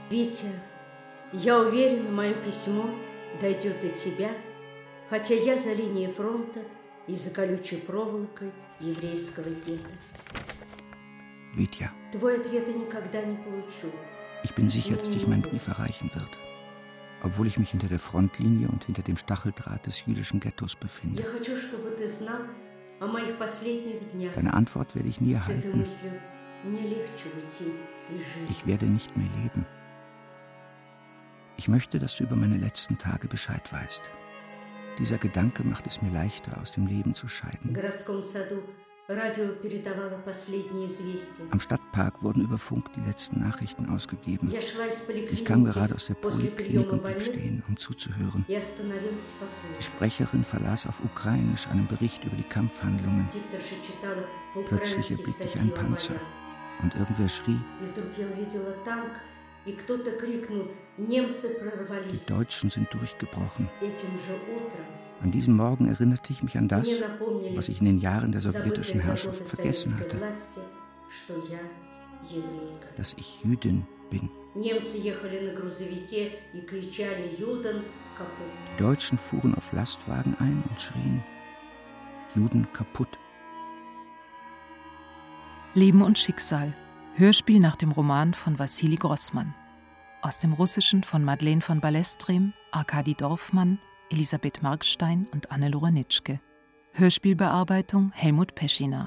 Витя, я уверена, мое письмо дойдет до тебя, хотя я за линией фронта и за колючей проволокой еврейского гетто. Vitya, Твой ответ я никогда не получу. ich bin sicher, dass dich mein Brief erreichen wird, obwohl ich mich hinter der Frontlinie und hinter dem Stacheldraht des jüdischen Ghettos Я befinde. хочу, чтобы ты знал о моих последних днях. Deine Antwort werde ich nie С этой erhalten. мыслью мне легче уйти из жизни. Ich werde nicht mehr leben. Ich möchte, dass du über meine letzten Tage Bescheid weißt. Dieser Gedanke macht es mir leichter, aus dem Leben zu В scheiden. городском саду радио передавало последние известия. Am Stadtpark wurden über Funk die letzten Nachrichten ausgegeben. Я шла из Ich kam поликлиники gerade aus der после Poliklinik приема und blieb больных stehen, um zuzuhören. и остановилась Die послушать. Sprecherin verlas auf Ukrainisch einen Bericht über die Kampfhandlungen. Дикторша читала Plötzlich по-украински erblickte ich статью einen о Panzer боях. und irgendwer schrie, И вдруг я увидела танк, и кто-то крикнул: «Немцы die прорвались!» Deutschen sind durchgebrochen. Этим же утром An diesem Morgen erinnerte ich mich an das, мне напомнили was ich in den Jahren der забытые sowjetischen за Herrschaft годы vergessen советской hatte, власти, что я еврейка. dass ich Jüdin bin. Немцы ехали на грузовике и кричали: «Юден капут!» Die Deutschen fuhren auf Lastwagen ein und schrien, Juden kaputt. Leben und Schicksal. Hörspiel nach dem Roman von Wassili Grossmann. Aus dem Russischen von Madeleine von Ballestrem, Arkadi Dorfmann, Elisabeth Markstein und Anne-Lore Nitschke. Hörspielbearbeitung Helmut Peschina.